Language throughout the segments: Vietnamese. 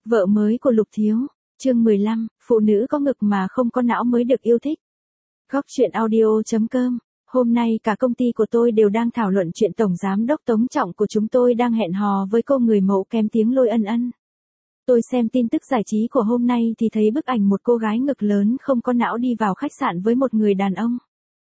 Vợ mới của Lục Thiếu, chương 15, phụ nữ có ngực mà không có não mới được yêu thích. Góc truyện audio.com. Hôm nay cả công ty của tôi đều đang thảo luận chuyện Tổng Giám đốc Tống Trọng của chúng tôi đang hẹn hò với cô người mẫu kém tiếng Lôi Ân Ân. Tôi xem tin tức giải trí của hôm nay thì thấy bức ảnh một cô gái ngực lớn không có não đi vào khách sạn với một người đàn ông.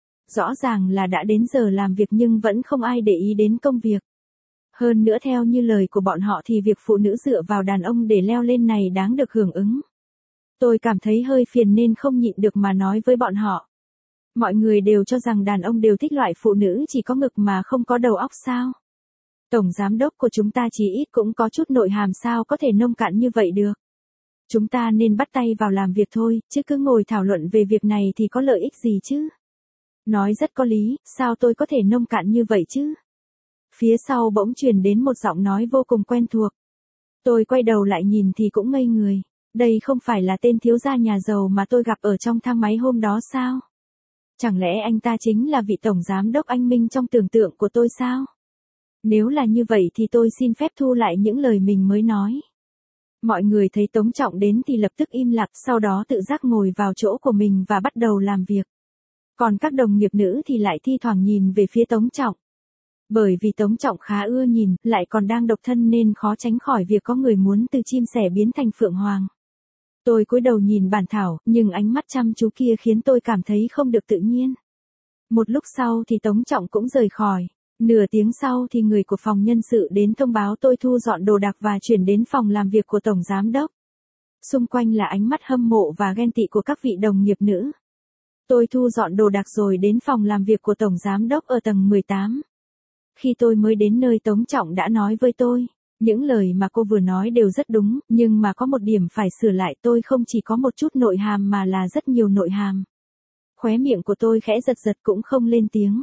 Rõ ràng là đã đến giờ làm việc nhưng vẫn không ai để ý đến công việc. Hơn nữa theo như lời của bọn họ thì việc phụ nữ dựa vào đàn ông để leo lên này đáng được hưởng ứng. Tôi cảm thấy hơi phiền nên không nhịn được mà nói với bọn họ. Mọi người đều cho rằng đàn ông đều thích loại phụ nữ chỉ có ngực mà không có đầu óc sao? Tổng giám đốc của chúng ta chỉ ít cũng có chút nội hàm sao có thể nông cạn như vậy được. Chúng ta nên bắt tay vào làm việc thôi, chứ cứ ngồi thảo luận về việc này thì có lợi ích gì chứ? Nói rất có lý, sao tôi có thể nông cạn như vậy chứ? Phía sau bỗng truyền đến một giọng nói vô cùng quen thuộc. Tôi quay đầu lại nhìn thì cũng ngây người. Đây không phải là tên thiếu gia nhà giàu mà tôi gặp ở trong thang máy hôm đó sao? Chẳng lẽ anh ta chính là vị tổng giám đốc anh Minh trong tưởng tượng của tôi sao? Nếu là như vậy thì tôi xin phép thu lại những lời mình mới nói. Mọi người thấy Tống Trọng đến thì lập tức im lặng, sau đó tự giác ngồi vào chỗ của mình và bắt đầu làm việc. Còn các đồng nghiệp nữ thì lại thi thoảng nhìn về phía Tống Trọng. Bởi vì Tống Trọng khá ưa nhìn, lại còn đang độc thân nên khó tránh khỏi việc có người muốn từ chim sẻ biến thành phượng hoàng. Tôi cúi đầu nhìn bản thảo, nhưng ánh mắt chăm chú kia khiến tôi cảm thấy không được tự nhiên. Một lúc sau thì Tống Trọng cũng rời khỏi. Nửa tiếng sau thì người của phòng nhân sự đến thông báo tôi thu dọn đồ đạc và chuyển đến phòng làm việc của Tổng Giám đốc. Xung quanh là ánh mắt hâm mộ và ghen tị của các vị đồng nghiệp nữ. Tôi thu dọn đồ đạc rồi đến phòng làm việc của Tổng Giám đốc ở tầng 18. Khi tôi mới đến nơi Tống Trọng đã nói với tôi, những lời mà cô vừa nói đều rất đúng, nhưng mà có một điểm phải sửa lại, tôi không chỉ có một chút nội hàm mà là rất nhiều nội hàm. Khóe miệng của tôi khẽ giật giật cũng không lên tiếng.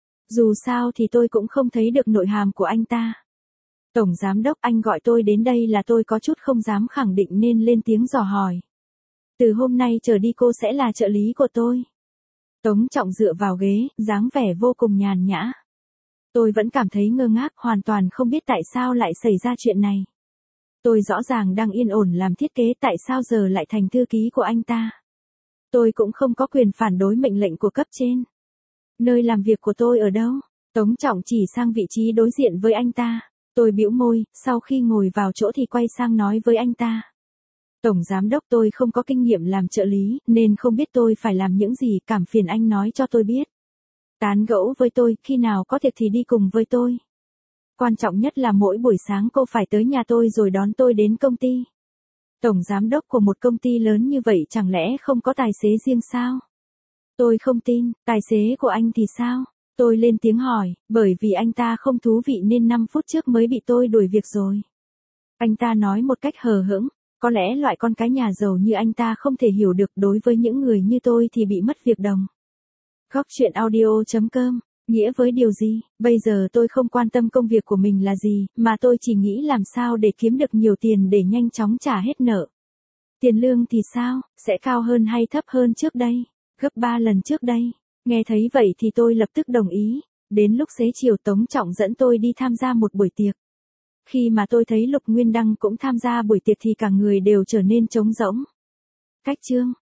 Dù sao thì tôi cũng không thấy được nội hàm của anh ta. Tổng Giám đốc, anh gọi tôi đến đây là tôi có chút không dám khẳng định nên lên tiếng dò hỏi. Từ hôm nay trở đi cô sẽ là trợ lý của tôi. Tống Trọng dựa vào ghế, dáng vẻ vô cùng nhàn nhã. Tôi vẫn cảm thấy ngơ ngác, hoàn toàn không biết tại sao lại xảy ra chuyện này. Tôi rõ ràng đang yên ổn làm thiết kế, tại sao giờ lại thành thư ký của anh ta. Tôi cũng không có quyền phản đối mệnh lệnh của cấp trên. Nơi làm việc của tôi ở đâu? Tống Trọng chỉ sang vị trí đối diện với anh ta. Tôi bĩu môi, sau khi ngồi vào chỗ thì quay sang nói với anh ta. Tổng Giám đốc, tôi không có kinh nghiệm làm trợ lý, nên không biết tôi phải làm những gì, cảm phiền anh nói cho tôi biết. Tán gẫu với tôi, khi nào có việc thì đi cùng với tôi. Quan trọng nhất là mỗi buổi sáng cô phải tới nhà tôi rồi đón tôi đến công ty. Tổng Giám đốc của một công ty lớn như vậy chẳng lẽ không có tài xế riêng sao? Tôi không tin, tài xế của anh thì sao? Tôi lên tiếng hỏi, bởi vì anh ta không thú vị nên 5 phút trước mới bị tôi đuổi việc rồi. Anh ta nói một cách hờ hững, có lẽ loại con cái nhà giàu như anh ta không thể hiểu được, đối với những người như tôi thì bị mất việc đồng. Góc truyện audio.com, nghĩa với điều gì? Bây giờ tôi không quan tâm công việc của mình là gì, mà tôi chỉ nghĩ làm sao để kiếm được nhiều tiền để nhanh chóng trả hết nợ. Tiền lương thì sao, sẽ cao hơn hay thấp hơn trước đây? Gấp 3 lần trước đây. Nghe thấy vậy thì tôi lập tức đồng ý. Đến lúc xế chiều Tống Trọng dẫn tôi đi tham gia một buổi tiệc. Khi mà tôi thấy Lục Nguyên Đăng cũng tham gia buổi tiệc thì cả người đều trở nên trống rỗng. Cách chương.